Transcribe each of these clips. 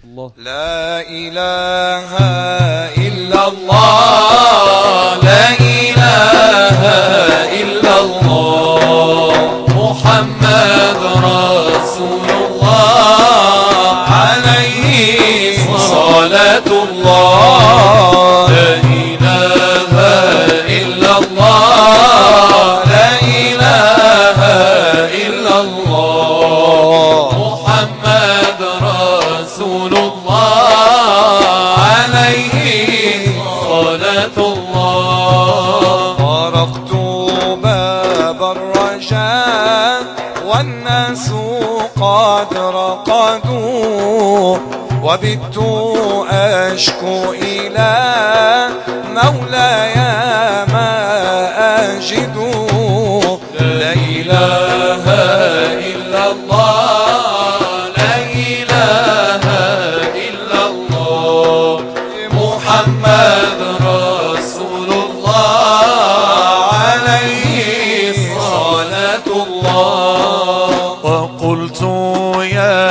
لا إله إلا الله، لا إله إلا الله، محمد رسول الله، عليه صلاة الله. لا إله إلا الله، لا إله إلا الله، محمد رسول الله، عليه صلاة الله. طرقت باب الرجاء والناس قد رقدوا، وبت أشكو إلى مولاي ما أجد. لا إله إلا الله، لا إله إلا الله، محمد رسول الله، عليه صلاة الله. وقلت يا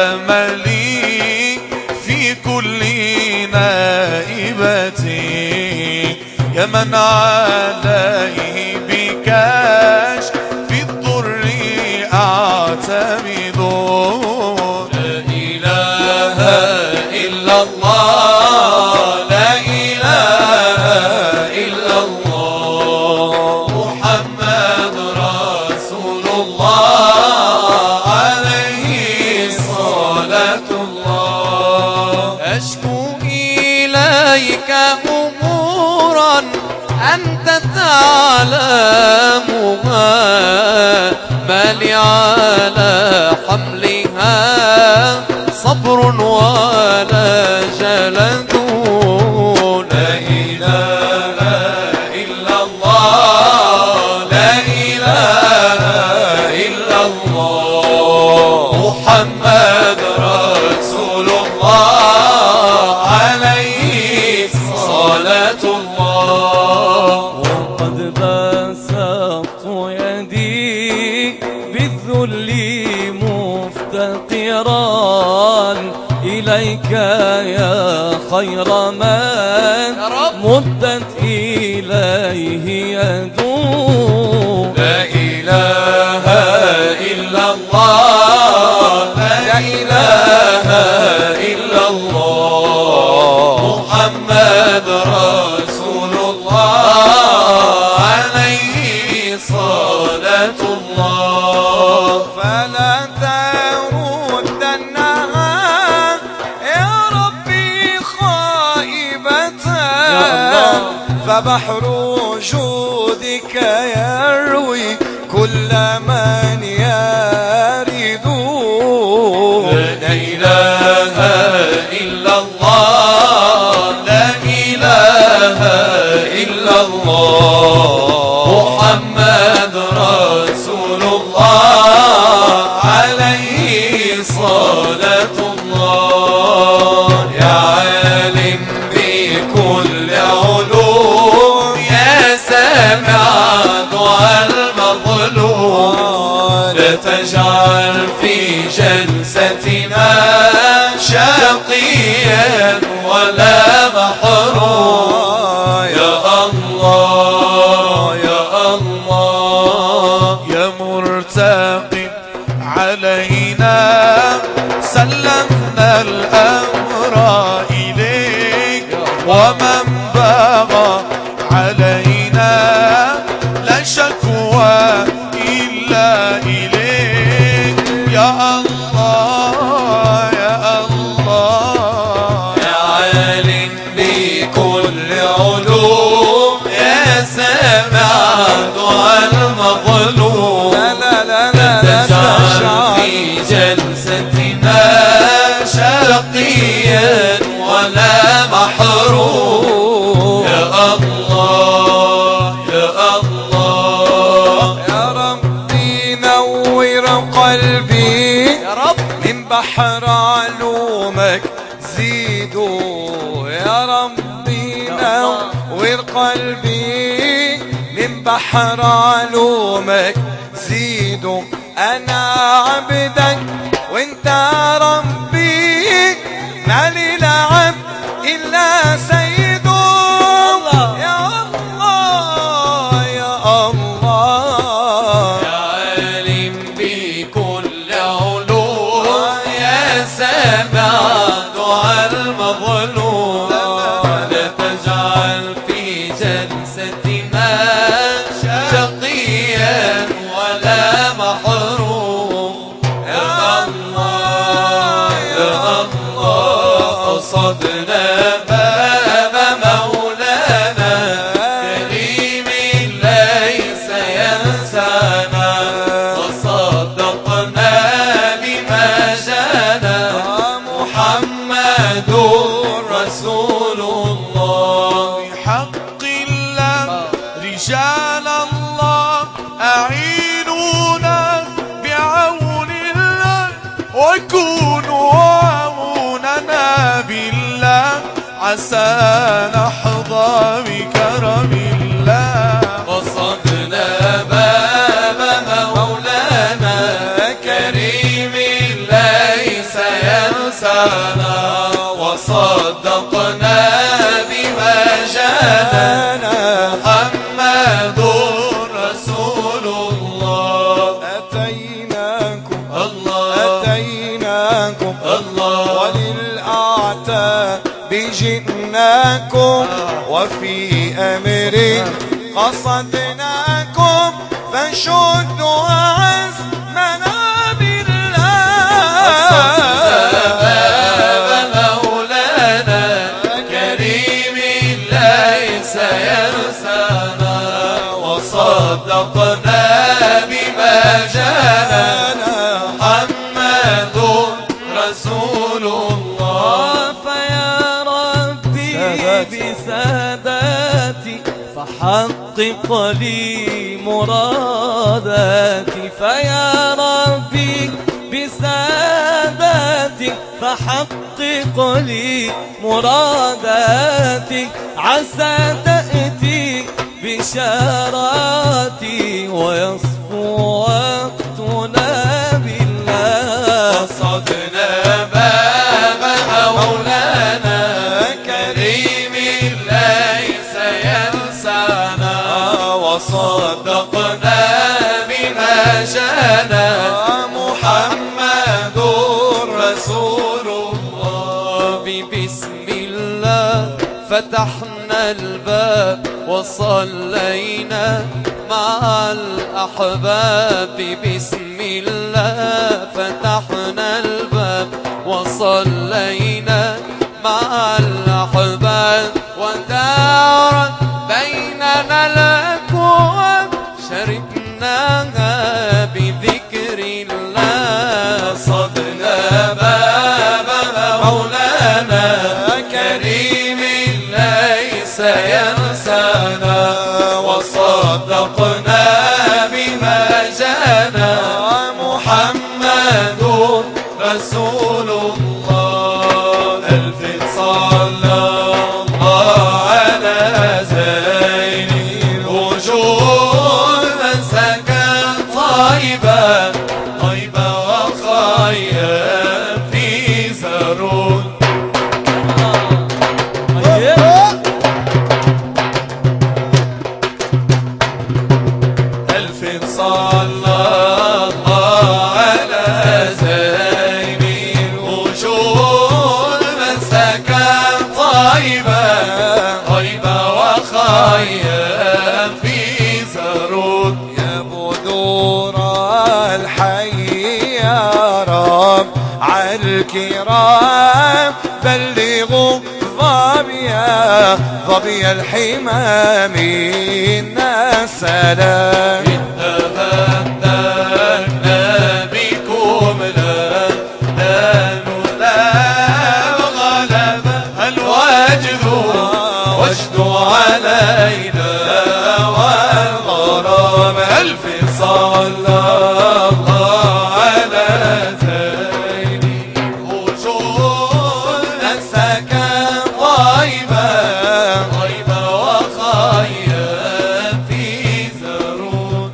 أملي في كل نائبتي، يا من عليه بكشف الضر أعتمد. لا إله إلا الله، لا إله إلا الله، محمد رسول الله، عليه صلاة الله. أشكو إليك أمورا أنت تعلمها، ما لي على حملها صبر ولا جلد. لا إله إلا الله، لا إله إلا الله، محمد رسول الله، عليه صلاة الله. وقد بسطت يدي بالذل مفتقرا إليك يا خير من مدت إليه يدو. لا إله إلا الله، لا إله إلا الله، محمد رسول الله، عليه صلاة الله. فلا تردنها يا ربي خائبة، فبحر جودك يروي كل من يرد. لا إله إلا الله، لا إله إلا الله، محمد رسول الله، عليه صلاة الله. يا عالم بكل علوم، يا سامع دعاء المظلوم، لا تجعل في جلستنا شقيا ولا محروم. يا الله يا الله، يا مرتقب علينا سلمنا الأمر إليك، ومن بغى علينا لا شكوى إلا إليك. يا الله يا الله، يا عالم بكل علوم، يا سامع دعاء المظلوم، لا تجعل في جلستنا شقيا ولا محروم. يا الله يا الله، يا ربي نور قلبي يا رب من بحر علومك زيدوا. يا ربي نور قلبي من بحر علومك زيدوا. أنا عبدك وانت ربي، وكونوا عوننا بالله عسى نحظى بكرم الله. قصدنا باب مولانا كريم ليس ينسانا وصدقنا بما جاءنا محمد رسول الله. أتيناكم الله وللأعتاب جئناكم وفي أمر قصدناكم فشدوا عزمنا بالله. باب مولانا كريم ليس ينسانا وصدقنا بما جاءنا محمد رسول الله. فيا ربي بساداتي فحقق لي مراداتي. فيا ربي بساداتي فحقق لي مراداتي. عسى تأتي بشاراتي ويصفو وقتنا بالله. قصدنا باب مولانا كريم ليس ينسانا وصدقنا بما جاءنا محمد رسول الله. بسم الله فتحنا الباب وصلينا مع الأحباب. بسم الله فتحنا الباب وصلينا مع الأحباب. ودارت بيننا الأكواب شربناها بذكر الله. قصدنا باب مولانا كريم ليس ينسانا وصدقنا بما جاءنا محمد رسول الله. ألف صلى الله على زين الوجود من سكن طيبا وخيا في زرون. ألف صلى الله على زين الوجود من سكن طيبا وخيا في زرون. يا بدور الحي يا رب على الكرام بلغوا ظبي الحمام منا السلام. تهددنا بكم لا غلب الوجد علينا والغرام. ألف صلى الله على زين الوجود سكن طيبا وخيا في زرون.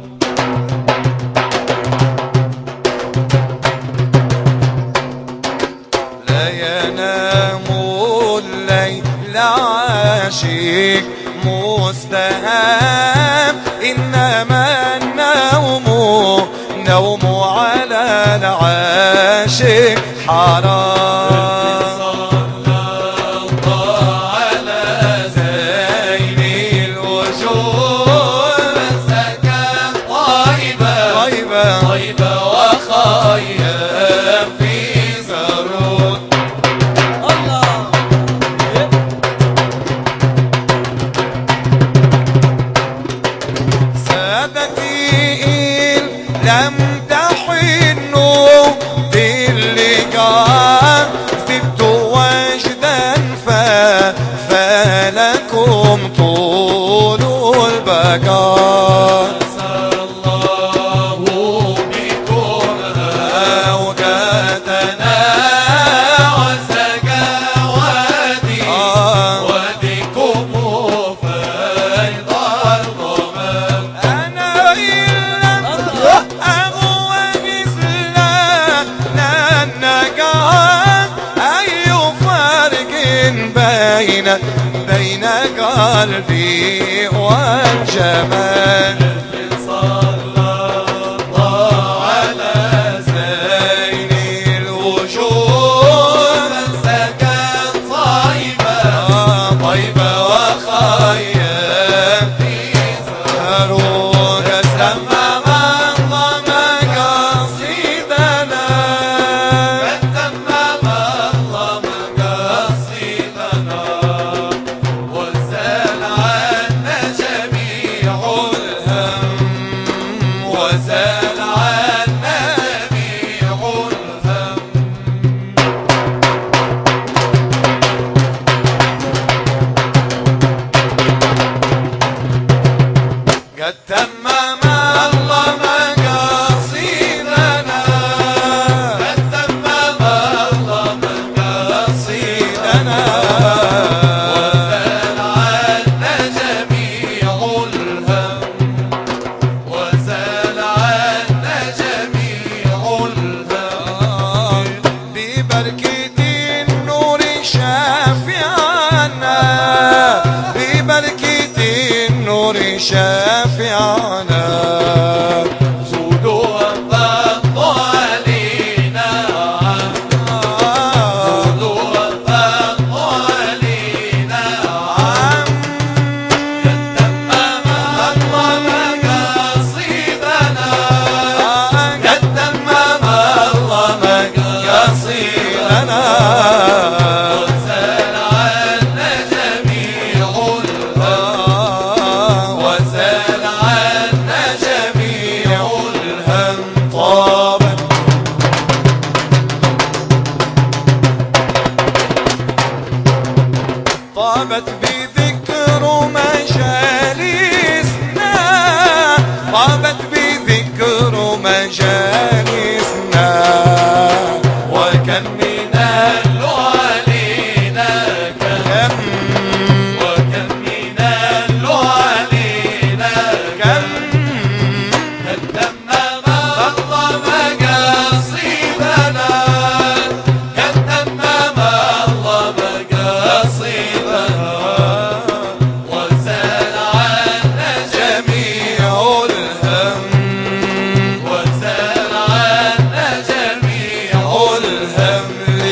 لا ينام الليل عاشق مستهام إنما النوم على العاشق حرام. صلى الله على زين الوجود سكن طيبا وخيا في زرون. سادتي لم تحنوا باللقاء قلبي والجمال. صلى الله على زين الوجود سكن طيبة طيبة وخيم في زهروك تمم الله مقاصدنا تمم الله مقاصدنا وزال عنا جميع الهم وزال عنا جميع الهم. قد تمم الله مقاصدنا قد تمم الله مقاصدنا وزال عنا جميع الهم وزال عنا جميع الهم. ببركة النور شافعنا ببركة النور شافعنا زودوا وفضوا علينا زودوا وفضوا علينا قد تمم الله مقاصدنا قد تمم الله مقاصدنا وزال عنا جميع الهم وزال عنا جميع الهم. طابت بذكر مجالسنا طابت بذكر مجالسنا وكم من علينا كم وكم من علينا كم قد تمم الله مقاصدنا قد تمم الله مقاصدنا وزال عنا جميع الهم وزال عنا جميع الهم.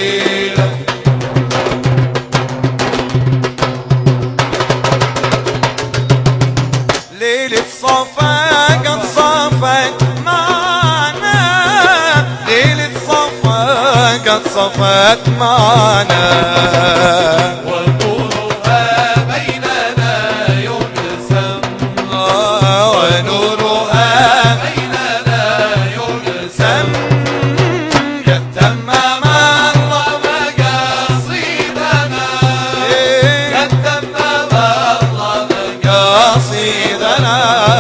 ليلة صفا قد صفت معنا ليلة صفا قد صفت معنا ونورها بيننا يبسم ونورها بيننا يبسم قد تمم الله مقاصدنا قد تمم الله مقاصدنا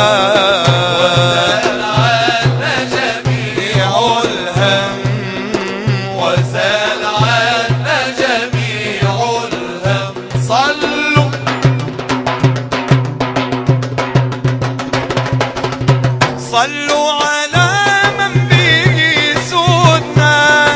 وزال عنا جميع الهم وزال عنا جميع الهم. صلوا صلوا على من به سودنا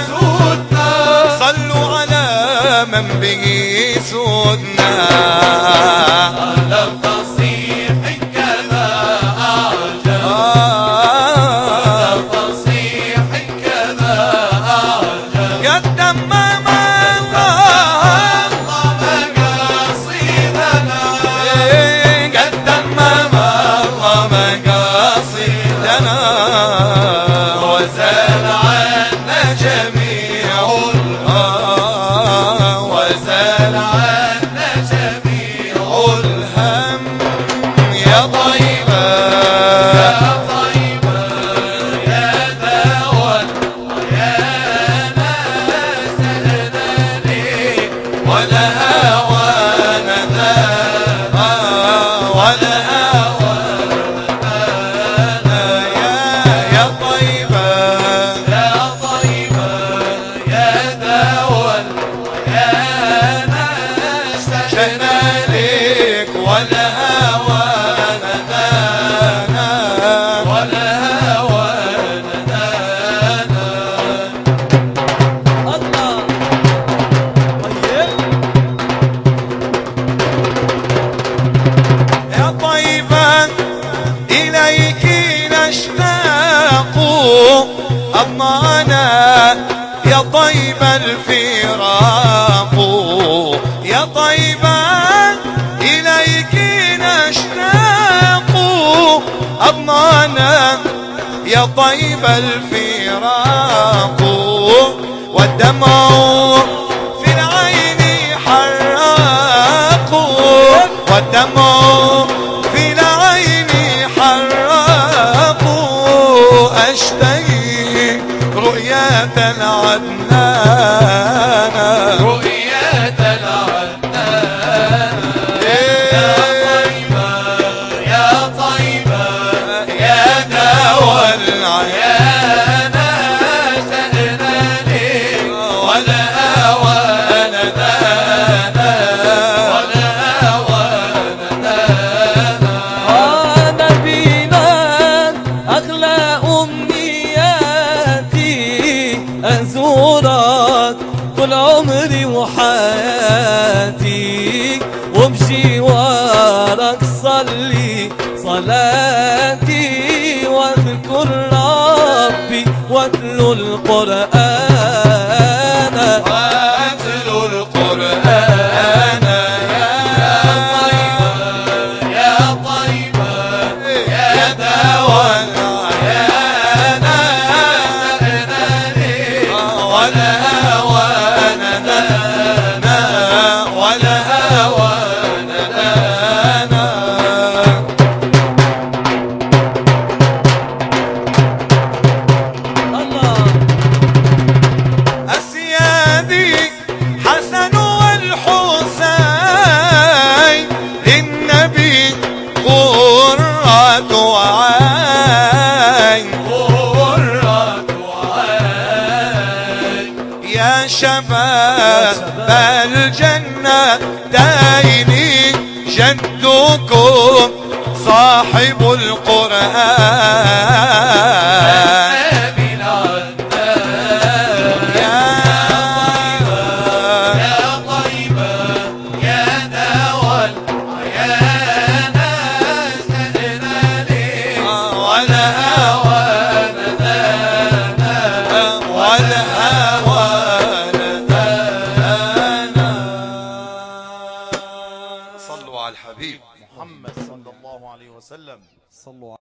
صلوا على من به سودنا على فصيح كذا أعجب على فصيح كذا أعجب قد تمم الله مقاصدنا قد تمم الله مقاصدنا وزال عنا جميع الهم وزال عنا جميع الهم. يا طيبة يا طيبة يا دوا يا ناس لي ولا هوى ندى ولا هوى ندى يا طيبة يا طيبة يا دوا يا ناس شئنا لك ولا هوى ندانا ولا هوى ندانا. الله طيب يا طيب الفراق يا طيبة إليك نشتاق أضنانا يا طيب الفراق والدمع في العين حراق والدمع في العين حراق أشتهي رؤية العدنان رؤية العدنان يا طيبة يا طيبة يا دوا العيان شأنا لي ولا أوان دانا ولا أوان دانا نبينا أغلى أمنياتي أزورك طول عمري وحياتي وبجوارك صلي صلاتي واذكر ربي واتلو القرآن واتلو القرآن يا طيبة يا دوا العيان شأنا لي ولا أوان دانا ولا أوان دانا الله أسيادي حسن والحسين للنبي قرة عين قرة عين يا شباب الجنة دايني جدكم صاحب القرآن نبي العدنان يا يا طيبة يا دوا العيان شأنا لي ولا أوان دانا ولا أوان دانا صلوا على الحبيب محمد صلى الله عليه وسلم. صلوا